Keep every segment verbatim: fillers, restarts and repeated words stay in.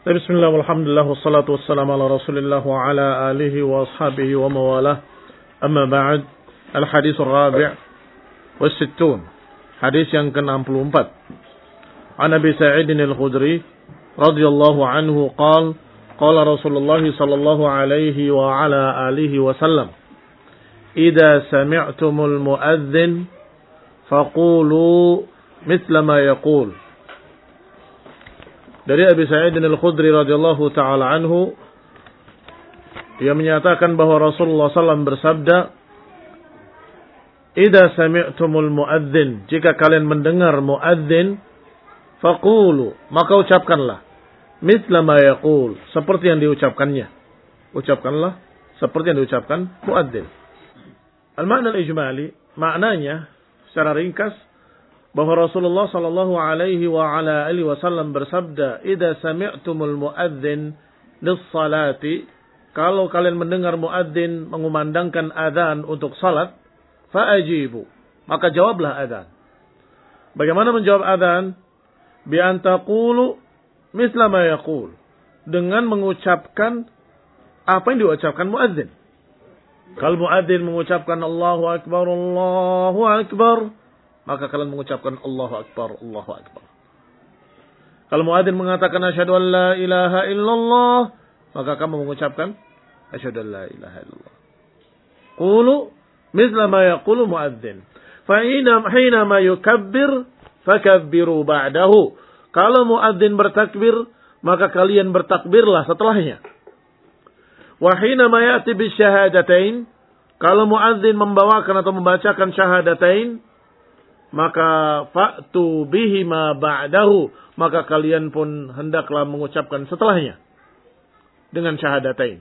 Bismillah walhamdulillah wassalatu wassalamu ala rasulillah wa ala alihi wa ashabihi wa mawalah. Amma ba'd. Al-hadis ar-rabi' wa sittun. Hadis yang ke-enam puluh empat. An Abi Sa'id al-Khudri radhiyallahu anhu qala qala Rasulullah sallallahu alaihi wa ala alihi wa sallam idza sami'tumul muadzin faqulu mithla ma yaqul. Dari Abi Sa'id al-Khudri radhiyallahu taala anhu, dia menyatakan bahwa Rasulullah sallallahu alaihi wasallam bersabda, "Idza sami'tumul muadzin, jika kalian mendengar muadzin, faqulu, maka ucapkanlah mithla ma yaqul, seperti yang diucapkannya. Ucapkanlah seperti yang diucapkan muadzin." Al-makna al-ijmali, maknanya secara ringkas bahwa Rasulullah sallallahu alaihi wa ala alihi wasallam bersabda, "Idza sami'tumul muadzin lis-salati," kalau kalian mendengar muadzin mengumandangkan azan untuk salat, fa'ajibu, maka jawablah azan. Bagaimana menjawab azan? Bi an taqulu mithla ma yaqul, dengan mengucapkan apa yang diucapkan muadzin. Kalau muadzin mengucapkan Allahu akbar, Allahu akbar, maka kalian mengucapkan Allahu Akbar, Allahu Akbar. Kalau muadzin mengatakan asyhadu an la ilaha illallah, maka kamu mengucapkan asyhadu an la ilaha illallah. Qulu mithla ma yaqulu muadzin. Fa hina ma yukabbir fakabbiru ba'dahu. Kalau muadzin bertakbir, maka kalian bertakbirlah setelahnya. Wa hina ma ya'ti bisyahadatain, kalau muadzin membawakan atau membacakan syahadatain, maka fa'tu bihima ba'dahu, maka kalian pun hendaklah mengucapkan setelahnya dengan syahadatain.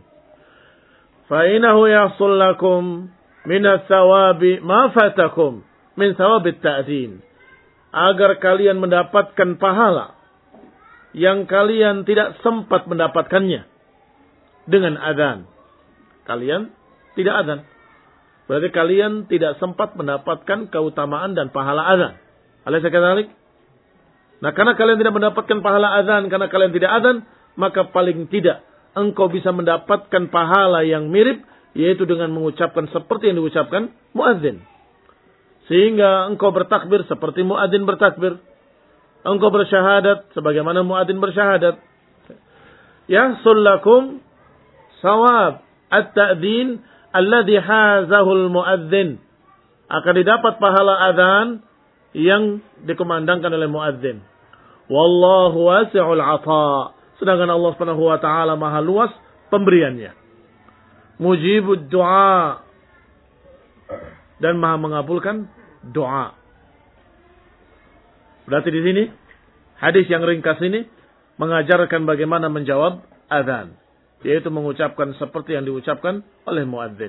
Fa innahu yahsul lakum minas thawabi ma fatakum min thawabit ta'din, agar kalian mendapatkan pahala yang kalian tidak sempat mendapatkannya dengan azan. Kalian tidak azan, berarti kalian tidak sempat mendapatkan keutamaan dan pahala azan. Alaysa kadzalik? Nah, karena kalian tidak mendapatkan pahala azan, karena kalian tidak azan, maka paling tidak engkau bisa mendapatkan pahala yang mirip, yaitu dengan mengucapkan seperti yang diucapkan muadzin. Sehingga engkau bertakbir seperti muadzin bertakbir. Engkau bersyahadat sebagaimana muadzin bersyahadat. Yahsul lakum sawab at-ta'dzin alladhi hazahul muadzin, akan didapat pahala azan yang dikumandangkan oleh muadzin. Wallahu wasi'ul 'atha, sedangkan Allah Subhanahu wa taala Maha luas pemberiannya. Mujibud du'a, dan Maha mengabulkan doa. Berarti di sini hadis yang ringkas ini mengajarkan bagaimana menjawab azan, yaitu mengucapkan seperti yang diucapkan oleh muadzin.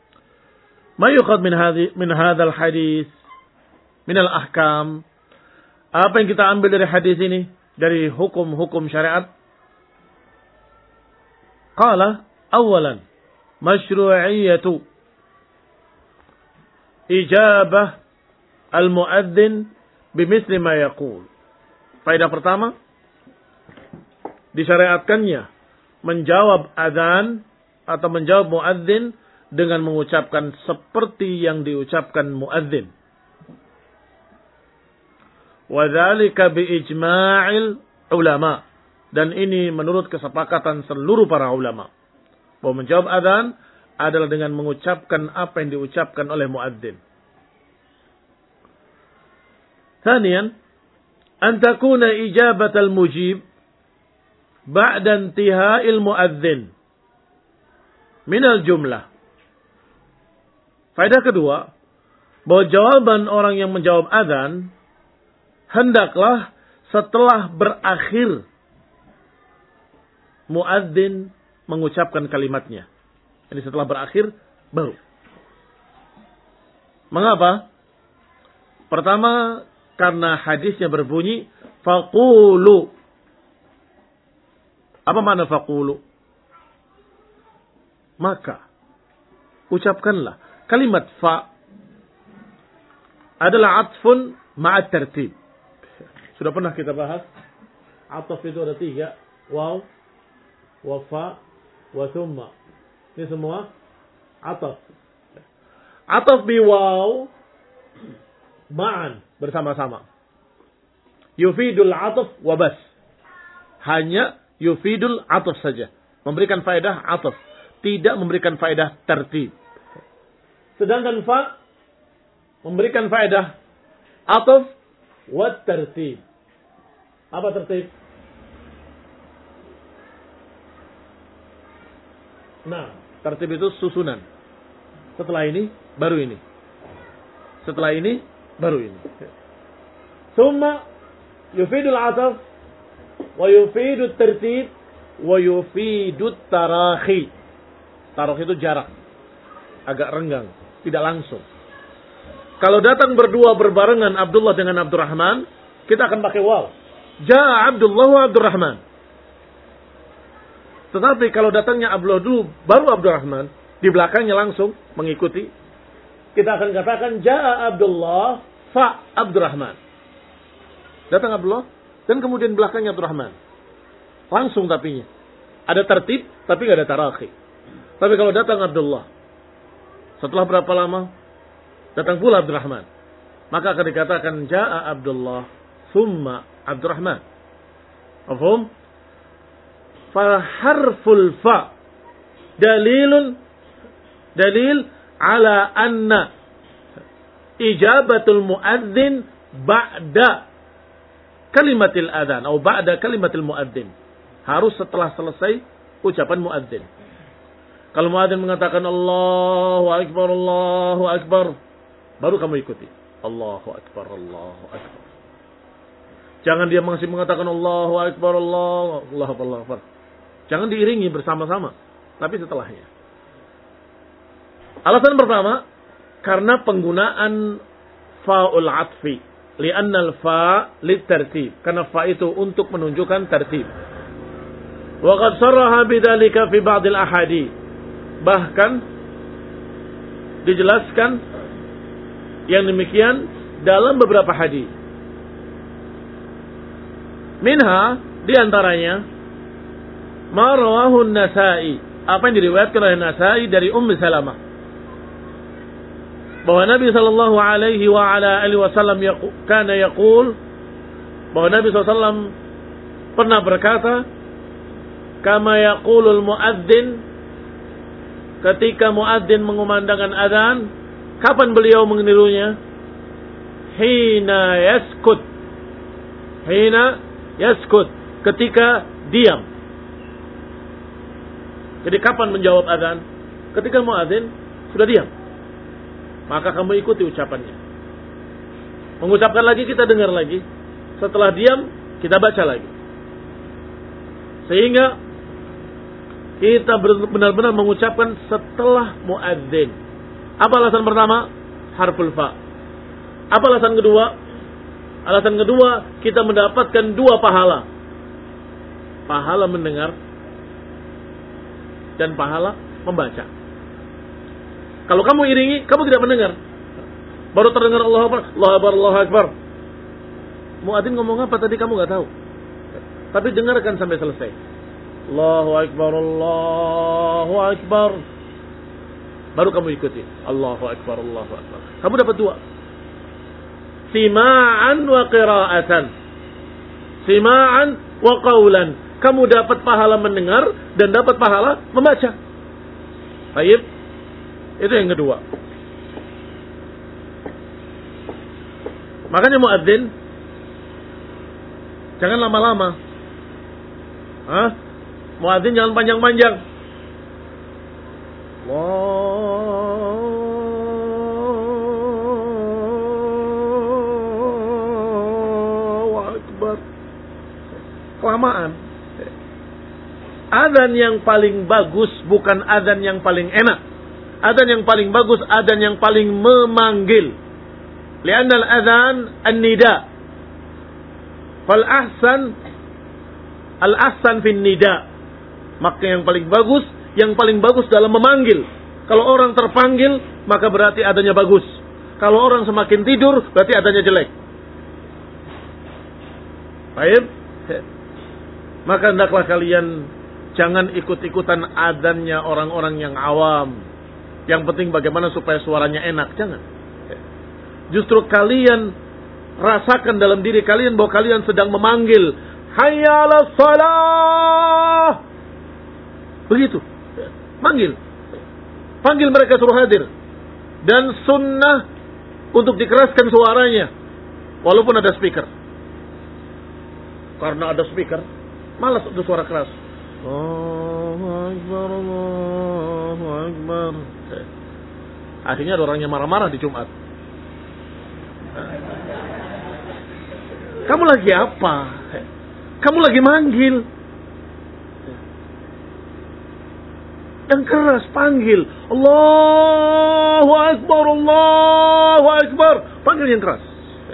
Ma yuqad min hadhi min hadzal hadis min al-ahkam. Apa yang kita ambil dari hadis ini, dari hukum-hukum syariat? Qala awalan masyru'iyyatu ijabah al-muadzin bimithli ma yaqul. Faedah pertama, disyariatkannya menjawab azan atau menjawab muadzin dengan mengucapkan seperti yang diucapkan muadzin. Wa dzalika bi ijma'il ulama, dan ini menurut kesepakatan seluruh para ulama bahwa menjawab azan adalah dengan mengucapkan apa yang diucapkan oleh muadzin. Thaniyan, an takuna ijabatal mujib ba'da intiha'il muadzin minal jumlah. Faedah kedua, bahwa jawaban orang yang menjawab azan hendaklah setelah berakhir muadzin mengucapkan kalimatnya. Ini setelah berakhir baru. Mengapa? Pertama, karena hadisnya berbunyi faqulu. Apa makna faqulu? Maka ucapkanlah. Kalimat fa adalah atfun ma'at tertib. Sudah pernah kita bahas. Ataf itu ada tiga. Waw, wa fa, wa thumma. Ini semua ataf. Ataf bi waw ma'an, bersama-sama. Yufidul ataf wa bas. Hanya yufidul ataf saja. Memberikan faedah ataf. Tidak memberikan faedah tertib. Sedangkan fa memberikan faedah ataf wa tertib. Apa tertib? Nah, tertib itu susunan. Setelah ini, baru ini. Setelah ini, baru ini. Summa yufidul ataf wa yufidul tertib wa yufidul tarakhi. Tarakhi itu jarak. Agak renggang. Tidak langsung. Kalau datang berdua berbarengan Abdullah dengan Abdurrahman, kita akan pakai waw. Ja'a Abdullah wa Abdurrahman. Tetapi kalau datangnya Abdullah dulu, baru Abdurrahman, di belakangnya langsung mengikuti, kita akan katakan Ja'a Abdullah fa Abdurrahman. Datang Abdullah, dan kemudian belakangnya Abdurrahman. Langsung tapinya. Ada tertib, tapi tidak ada tarakhi. Tapi kalau datang Abdullah, setelah berapa lama, datang pula Abdurrahman. Maka akan dikatakan Ja'a Abdullah, summa Abdurrahman. Mafhum? Faharful fa dalilun dalil ala anna ijabatul muadzin ba'da kalimatil adzan atau ba'da kalimatil muadzin. Harus setelah selesai ucapan muadzin. Kalau muadzin mengatakan Allahu akbar, Allahu akbar, baru kamu ikuti. Allahu akbar, Allahu akbar. Jangan dia masih mengatakan Allahu akbar, Allahu akbar, Allahu akbar. Jangan diiringi bersama-sama, tapi setelahnya. Alasan pertama, karena penggunaan fa'ul atfi. Li'annal fa' litartib. Karena fa' itu untuk menunjukkan tertib. Wa qad sarraha bidzalika fi ba'dil ahadits. Bahkan dijelaskan yang demikian dalam beberapa hadis. Minha, diantaranya ma rawahu an-Nasa'i, apa yang diriwayatkan oleh Nasa'i dari Ummu Salamah, bahwa Nabi sallallahu alaihi wa ala alihi wasallam yaqul, kana yaqul, bahwa Nabi sallallahu alaihi wasallam pernah berkata, kama yaqulul muadzin, ketika muadzin mengumandangkan azan, kapan beliau menirunya? Hina yaskut, hina yaskut, ketika diam. Jadi kapan menjawab azan? Ketika muadzin sudah diam. Maka kamu ikuti ucapannya. Mengucapkan lagi, kita dengar lagi. Setelah diam, kita baca lagi. Sehingga kita benar-benar mengucapkan setelah muadzin. Apa alasan pertama? Harful fa. Apa alasan kedua? Alasan kedua, kita mendapatkan dua pahala. Pahala mendengar dan pahala membaca. Kalau kamu iringi, kamu tidak mendengar. Baru terdengar Allahu Akbar, Allahu Akbar, Allahu Akbar. Muadzin ngomong apa tadi kamu nggak tahu. Tapi dengarkan sampai selesai. Allahu Akbar, Allahu Akbar. Baru kamu ikuti. Allahu Akbar, Allahu Akbar. Kamu dapat dua. Sima'an wa qira'atan. Sima'an wa qawlan. Kamu dapat pahala mendengar dan dapat pahala membaca. Baik. Itu yang kedua. Makanya muadzin jangan lama-lama. Hah? Muadzin jangan panjang-panjang. Allahu Akbar. Kelamaan. Adzan yang paling bagus bukan adzan yang paling enak. Adzan yang paling bagus adzan yang paling memanggil. Li'anna al-adzan an-nida. Fal ahsan al-ahsan fin nida. Maka yang paling bagus, yang paling bagus dalam memanggil. Kalau orang terpanggil, maka berarti adzannya bagus. Kalau orang semakin tidur, berarti adzannya jelek. Baik. Maka hendaklah kalian Jangan ikut-ikutan adzannya orang-orang yang awam. Yang penting bagaimana supaya suaranya enak. Jangan. Justru kalian rasakan dalam diri kalian bahwa kalian sedang memanggil, hayya 'alas shalah. Begitu. Manggil. Panggil mereka suruh hadir. Dan sunnah untuk dikeraskan suaranya. Walaupun ada speaker. Karena ada speaker, malas untuk suara keras. Allahu Akbar, Allahu Akbar. Akhirnya ada orang yang marah-marah di Jumat. Kamu lagi apa? Kamu lagi manggil. Yang keras panggil. Allahu Akbar, Allahu Akbar. Panggil yang keras.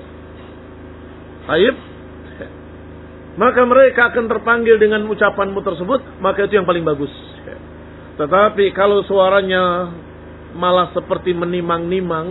Baik. Maka mereka akan terpanggil dengan ucapanmu tersebut, maka itu yang paling bagus. Tetapi kalau suaranya malah seperti menimang-nimang,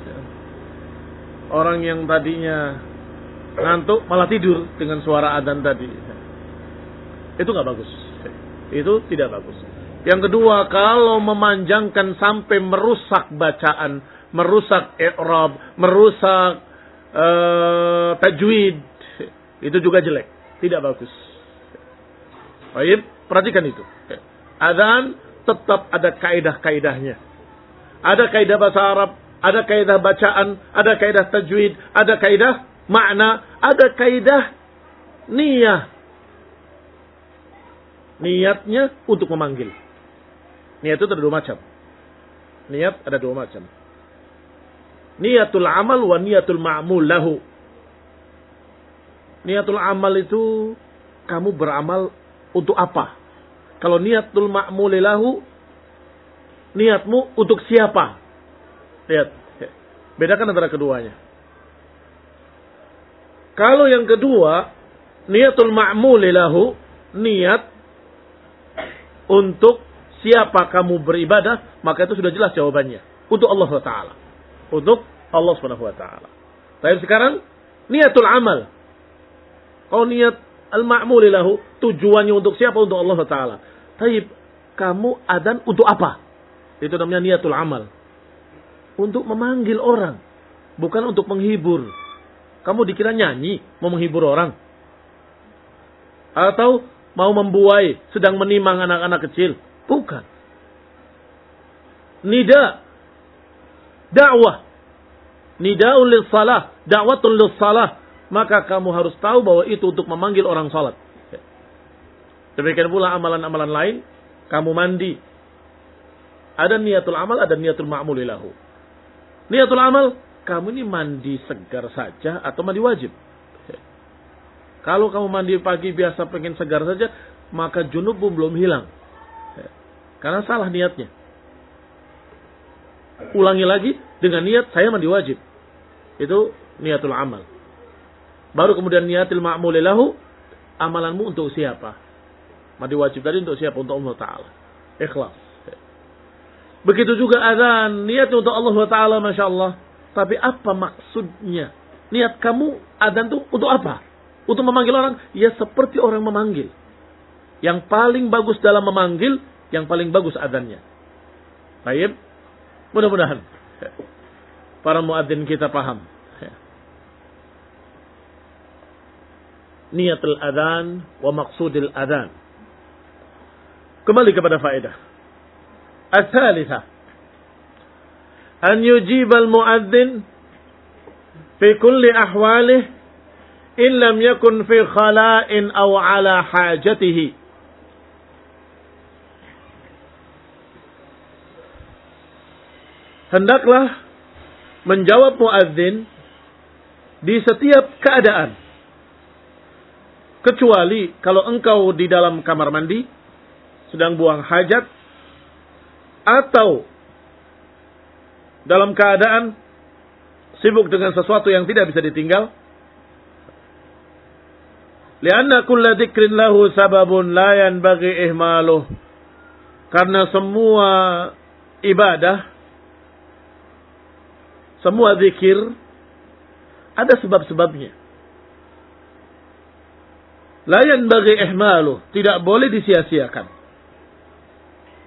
orang yang tadinya ngantuk malah tidur dengan suara adzan tadi, itu nggak bagus. Itu tidak bagus. Yang kedua, kalau memanjangkan sampai merusak bacaan, merusak i'rab, merusak uh, tajwid, itu juga jelek. Tidak bagus. Baik, perhatikan itu. Adzan tetap ada kaidah-kaidahnya. Ada kaidah bahasa Arab, ada kaidah bacaan, ada kaidah tajwid, ada kaidah makna, ada kaidah niyah. Niatnya untuk memanggil. Niat itu ada dua macam. Niat ada dua macam. Niatul amal wa niatul ma'mul lahu. Niatul amal itu kamu beramal untuk apa? Kalau niatul ma'mul lahu, niatmu untuk siapa? Lihat, bedakan antara keduanya. Kalau yang kedua, niatul ma'mul lahu, niat untuk siapa kamu beribadah, maka itu sudah jelas jawabannya. Untuk Allah subhanahu wa taala. Untuk Allah subhanahu wa taala. Tapi sekarang niatul amal. Kalau niat al-ma'mul lahu, tujuannya untuk siapa? Untuk Allah taala. Tapi kamu adzan untuk apa? Itu namanya niatul amal. Untuk memanggil orang, bukan untuk menghibur. Kamu dikira nyanyi mau menghibur orang? Atau mau membuai, sedang menimang anak-anak kecil? Bukan. Nida, dakwah. Nida'ul lis-salah, da'watul lis-salah. Maka kamu harus tahu bahwa itu untuk memanggil orang salat. Demikian pula amalan-amalan lain, kamu mandi. Ada niatul amal, ada niatul ma'mul lahu. Niatul amal, kamu ini mandi segar saja atau mandi wajib. Kalau kamu mandi pagi biasa pengen segar saja, maka junub pun belum hilang. Karena salah niatnya. Ulangi lagi dengan niat saya mandi wajib. Itu niatul amal. Baru kemudian niatil ma'mul lahu, amalanmu untuk siapa? Mandi wajib tadi untuk siapa? Untuk Allah Ta'ala. Ikhlas. Begitu juga adzan, niat untuk Allah Ta'ala, Masya Allah. Tapi apa maksudnya? Niat kamu adzan itu untuk apa? Untuk memanggil orang? Ya seperti orang memanggil. Yang paling bagus dalam memanggil, yang paling bagus adzannya. Baik. Mudah-mudahan para muadzin kita paham. Niatul adzan wa maqsudil adzan. Kembali kepada faedah. Ats-tsalitsah. An yujibal muadzin fi kulli ahwalihi in lam yakun fi khala'in aw ala hajatihi. Hendaklah menjawab muadzin di setiap keadaan. Kecuali kalau engkau di dalam kamar mandi, sedang buang hajat, atau dalam keadaan sibuk dengan sesuatu yang tidak bisa ditinggal. Lianna kulla dzikrin lahu sababun la yanbaghi ihmaluh. Karena semua ibadah, semua zikir ada sebab-sebabnya. La yanbaghi ihmaluh, tidak boleh disia-siakan.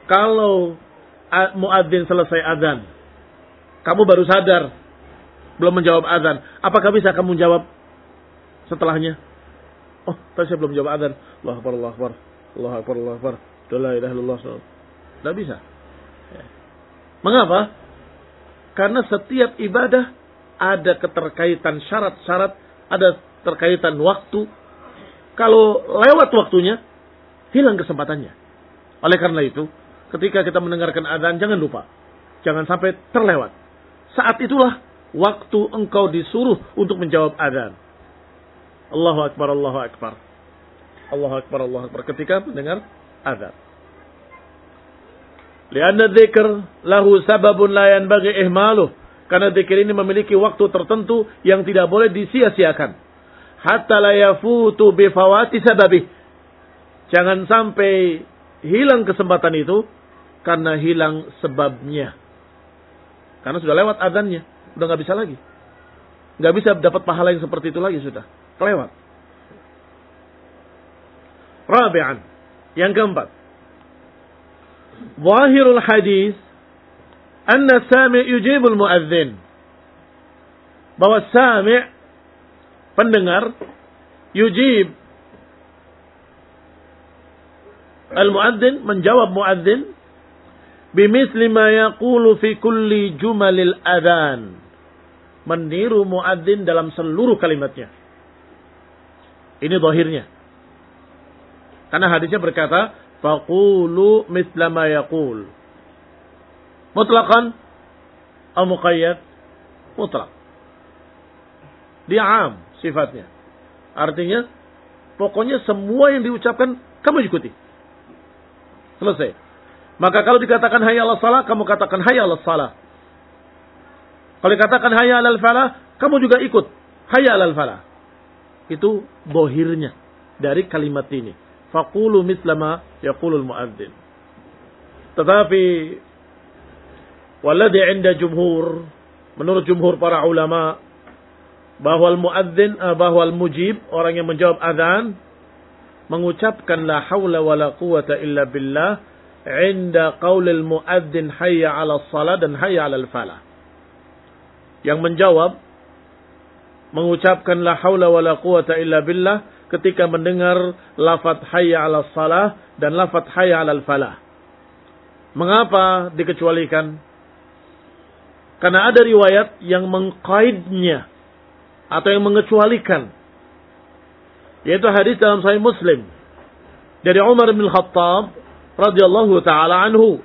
Kalau muadzin selesai azan, kamu baru sadar, belum menjawab azan, apakah bisa kamu jawab setelahnya? Oh, tadi saya belum jawab azan. Allahu Akbar, Allahu Akbar, Allahu Akbar, Allahu Akbar. La ilaha illallah. Tidak bisa. Mengapa? Karena setiap ibadah ada keterkaitan syarat-syarat, ada terkaitan waktu. Kalau lewat waktunya, hilang kesempatannya. Oleh karena itu, ketika kita mendengarkan azan, jangan lupa. Jangan sampai terlewat. Saat itulah waktu engkau disuruh untuk menjawab azan. Allahu Akbar, Allahu Akbar. Allahu Akbar, Allahu Akbar. Ketika mendengar azan. Lianna dzikr lahu sababun la yanbaghi ihmaluh. Karena dzikir ini memiliki waktu tertentu yang tidak boleh disia-siakan. Hatta la yafutu bi fawati sababih. Jangan sampai hilang kesempatan itu karena hilang sebabnya. Karena sudah lewat azannya, udah enggak bisa lagi. Enggak bisa dapat pahala yang seperti itu lagi sudah. Kelewat. Rabi'an, yang keempat. Zahirul hadis anna sami' yujibul muadzin. Bahwa sami' pendengar yujib al-muadzin, menjawab muadzin bimisli ma yaqulu fi kulli jumalil adzan. Meniru muadzin dalam seluruh kalimatnya. Ini zahirnya. Karena hadisnya berkata, faqulu misla ma yaqul. Mutlaqan atau muqayyad? Mutlaq. Dia am sifatnya. Artinya, pokoknya semua yang diucapkan kamu ikuti. Selesai. Maka kalau dikatakan hayya 'alas shalah, kamu katakan hayya 'alas shalah. Kalau dikatakan hayya 'alal falah, kamu juga ikut hayya 'alal falah. Itu zahirnya dari kalimat ini. Faqulu misla ma yaqulul muadzin. Tetapi walladhi 'inda jumhur, menurut jumhur para ulama, bahwa al-muadzin, bahwa al-mujib, orang yang menjawab azan, mengucapkan la haula wala quwata illa billah 'inda qaulil muadzin hayya 'alas shalah dan hayya 'alal falah. Yang menjawab mengucapkan la haula wala quwata illa billah ketika mendengar lafaz hayya 'alas shalah dan lafaz hayya 'alal falah. Mengapa dikecualikan? Karena ada riwayat yang mengqaidnya atau yang mengecualikan, yaitu hadis dalam Sahih Muslim dari Umar bin Khattab radhiyallahu taala anhu.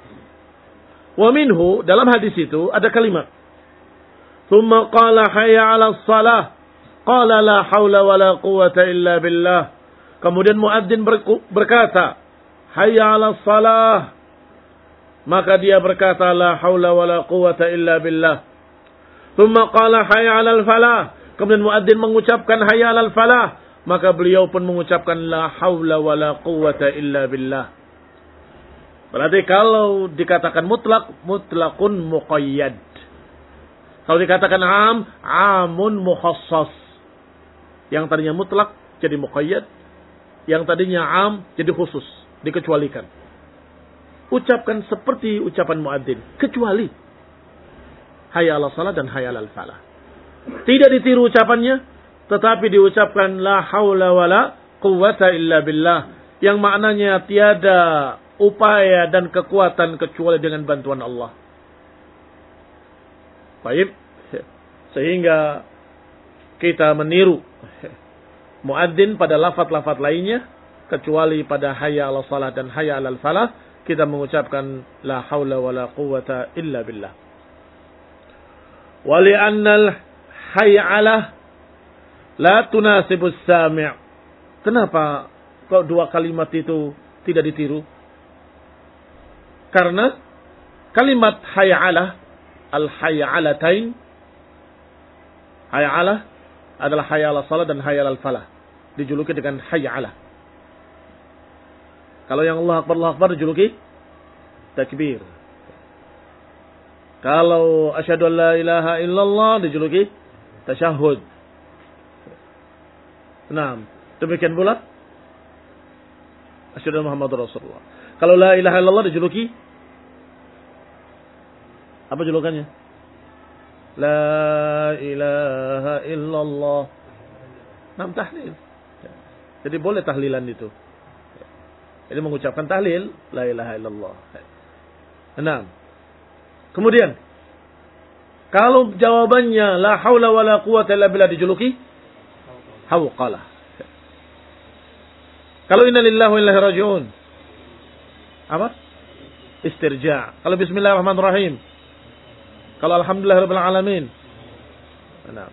Wa minhu, dalam hadis itu ada kalimat, "Tsumma qala hayya 'alas shalah." Qala la haula wala quwata illa billah. Kemudian muadzin berkata, hayya 'alas shalah. Maka dia berkata, la haula wala quwata illa billah. Tsumma qala hayya 'alal falah. Kemudian muadzin mengucapkan hayya 'alal falah. Maka beliau pun mengucapkan la haula wala quwata illa billah. Berarti kalau dikatakan mutlak, mutlakun muqayyad. Kalau dikatakan am, amun mukhassas. Yang tadinya mutlak jadi muqayyad, yang tadinya am jadi khusus, dikecualikan. Ucapkan seperti ucapan muadzin, kecuali hayya 'alas shalah dan hayya 'alal falah. Tidak ditiru ucapannya, tetapi diucapkan la haula wala quwwata illa billah, yang maknanya tiada upaya dan kekuatan kecuali dengan bantuan Allah. Baik, sehingga kita meniru muadzin pada lafaz-lafaz lainnya, kecuali pada hayya 'alas shalah dan hayya 'alal falah kita mengucapkan la haula wala quwwata illa billah. Wa li'anna al-hayya 'alah la tunasibu as-sami'. Kenapa kok dua kalimat itu tidak ditiru? Karena kalimat hayya 'alah, al-hayya 'alatain, hayya 'alah adalah hayya 'alas shalah dan hayya 'alal falah, dijuluki dengan hayya 'alah. Kalau yang Allah Akbar, Allah Akbar dijuluki takbir. Kalau asyhadu an la ilaha illallah dijuluki tasyahud. Nah, demikian pula Asyhadu anna Muhammadar Rasulullah. Kalau la ilaha illallah dijuluki apa julukannya? La ilaha illallah. Nam tahlil. Jadi boleh tahlilan itu. Jadi mengucapkan tahlil la ilaha illallah. Enam. Kemudian kalau jawabannya la haula wala quwata illa billah dijuluki hauqalah. Kalau inna lillahi wa inna ilaihi raji'un apa? Istirja'. Kalau bismillahirrahmanirrahim. Kalau alhamdulillahirabbil alamin. Enam.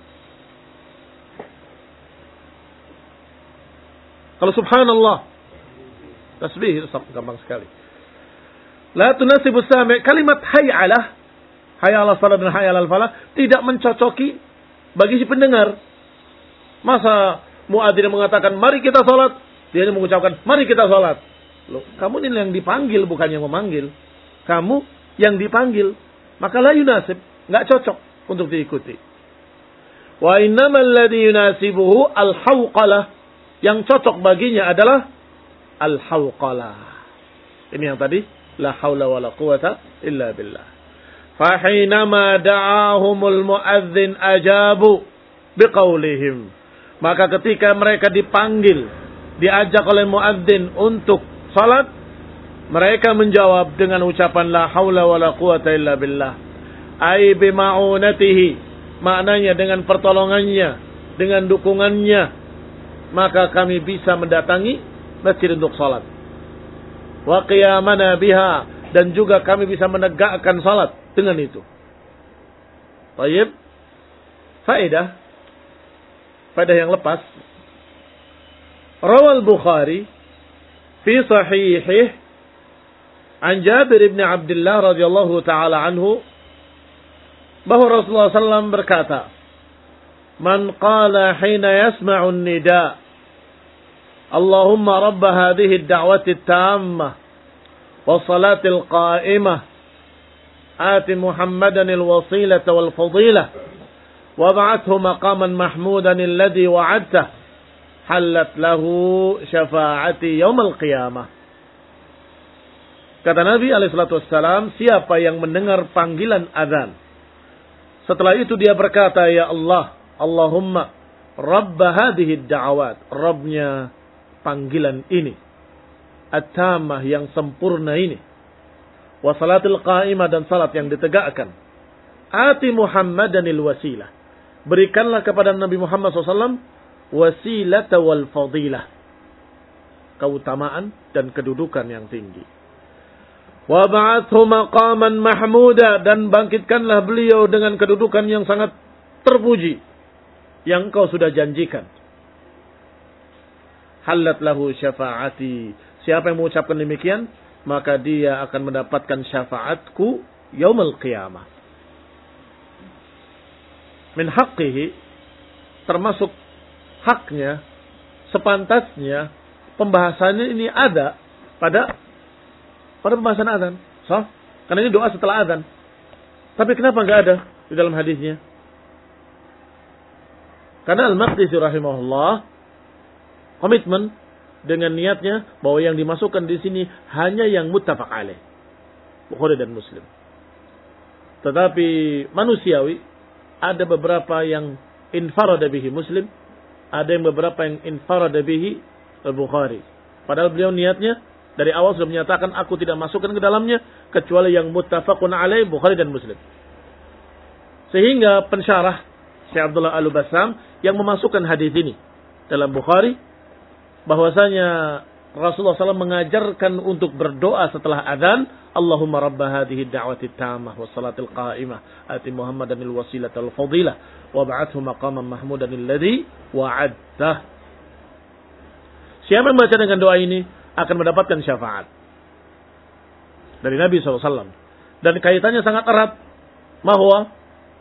Kalau subhanallah tasbih itu gampang sekali. La tunasibu sami' kalimat hayya 'alah hayya 'alas shalah dan hayya 'alal falah tidak mencocoki bagi si pendengar. Masa muadzin mengatakan mari kita salat, dia mengucapkan mari kita salat. Loh, kamu ini yang dipanggil bukan yang memanggil. Kamu yang dipanggil. Maka la yunasib, enggak cocok untuk diikuti. Wa innamal ladzi yunasibuhu al-hawqalah. Yang cocok baginya adalah al-hawqalah. Ini yang tadi la haula wala quwata illa billah. Fa hinama da'ahumul muadzin ajabu biqaulihim. Maka ketika mereka dipanggil, diajak oleh muadzin untuk salat, mereka menjawab dengan ucapan la haula wala quwata illa billah. Ai bima'unatihi, maknanya dengan pertolongannya, dengan dukungannya, maka kami bisa mendatangi masjid untuk salat. Wa qiyamana biha, dan juga kami bisa menegakkan salat dengan itu. Baik. Faedah. Faedah yang lepas. Rawal Bukhari fi sahihih an Jabir bin Abdullah radhiyallahu taala anhu bahwa Rasulullah sallallahu alaihi wasallam berkata, "Man qala hina yasma'u an-nida' Allahumma rabb hadhihi ad-da'wati at-tammah was-salati al-qa'imah ati Muhammadan al-wasilata wal-fadilah wab'athhu maqaman mahmudan alladhi wa'adtah halat lahu syafa'ati yaumil qiyamah." Kata Nabi alaihi salatu wassalam, siapa yang mendengar panggilan azan, setelah itu dia berkata, ya Allah, Allahumma rabb hadhihi ad-da'awat, Rabbnya panggilan ini, at-tamah yang sempurna ini, wa salatil qa'imah dan salat yang ditegakkan, ati Muhammadanil wasilah, berikanlah kepada Nabi Muhammad shallallahu alaihi wasallam wasilata wal fadilah, keutamaan dan kedudukan yang tinggi. Wa ba'athu maqaman mahmuda, dan bangkitkanlah beliau dengan kedudukan yang sangat terpuji yang kau sudah janjikan. Halat lahu syafa'ati, siapa yang mengucapkan demikian, maka dia akan mendapatkan syafaatku yaumul qiyamah. Min haqqihi, termasuk haknya, sepantasnya pembahasannya ini ada pada pada pembahasan azan. So, karena ini doa setelah azan. Tapi kenapa enggak ada di dalam hadisnya? Karena Al-Maqdisi rahimahullah komitmen dengan niatnya bahwa yang dimasukkan di sini hanya yang muttafaq alaih, Bukhari dan Muslim. Tetapi manusiawi ada beberapa yang infarada bihi Muslim, ada yang beberapa yang infarada bihi Al-Bukhari. Padahal beliau niatnya dari awal sudah menyatakan aku tidak masukkan ke dalamnya kecuali yang muttafaqun alaih Bukhari dan Muslim. Sehingga pensyarah Syekh Abdullah Al-Bassam yang memasukkan hadis ini dalam Bukhari, bahwasanya Rasulullah shallallahu alaihi wasallam mengajarkan untuk berdoa setelah adzan, Allahumma rabb hadhihi ad-da'wati at-tammah was salatil qa'imah ati Muhammadanil wasilata wal fadilah wa ba'athu maqaman mahmudan alladhi wa'adtah. Siapa yang membaca dengan doa ini akan mendapatkan syafaat dari Nabi shallallahu alaihi wasallam. Dan kaitannya sangat erat, bahwa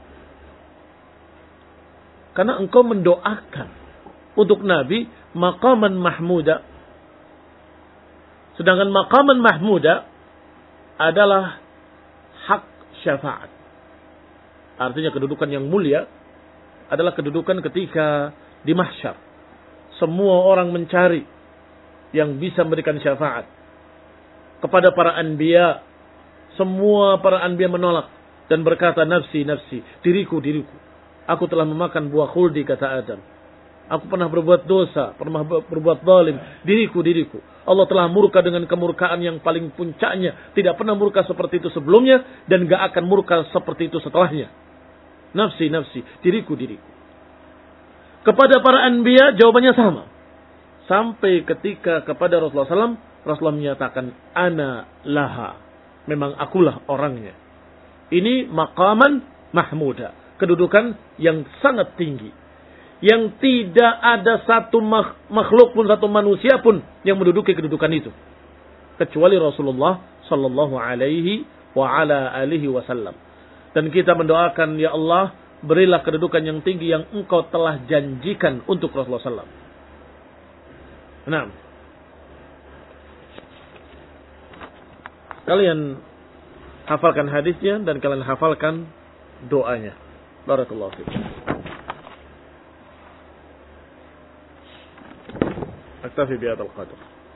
karena engkau mendoakan untuk Nabi maqaman mahmuda, sedangkan maqaman mahmuda adalah hak syafaat. Artinya kedudukan yang mulia adalah kedudukan ketika di mahsyar semua orang mencari yang bisa memberikan syafaat. Kepada para anbiya, semua para anbiya menolak dan berkata, nafsi, nafsi, diriku, diriku. Aku telah memakan buah khuldi, kata Adam. Aku pernah berbuat dosa, pernah berbuat zalim, diriku, diriku. Allah telah murka dengan kemurkaan yang paling puncaknya. Tidak pernah murka seperti itu sebelumnya dan gak akan murka seperti itu setelahnya. Nafsi, nafsi, diriku, diriku. Kepada para anbiya jawabannya sama. Sampai ketika kepada Rasulullah shallallahu alaihi wasallam, Rasulullah menyatakan, ana laha. Memang akulah orangnya. Ini maqaman mahmuda. Kedudukan yang sangat tinggi. Yang tidak ada satu makhluk pun, satu manusia pun yang menduduki kedudukan itu. Kecuali Rasulullah sallallahu alaihi wa ala alihi wasallam. Dan kita mendoakan, ya Allah, berilah kedudukan yang tinggi yang engkau telah janjikan untuk Rasulullah sallallahu alaihi wasallam. Nah, kalian hafalkan hadisnya dan kalian hafalkan doanya. Barakallahu fiikum. Aktafi bihadzal qadr.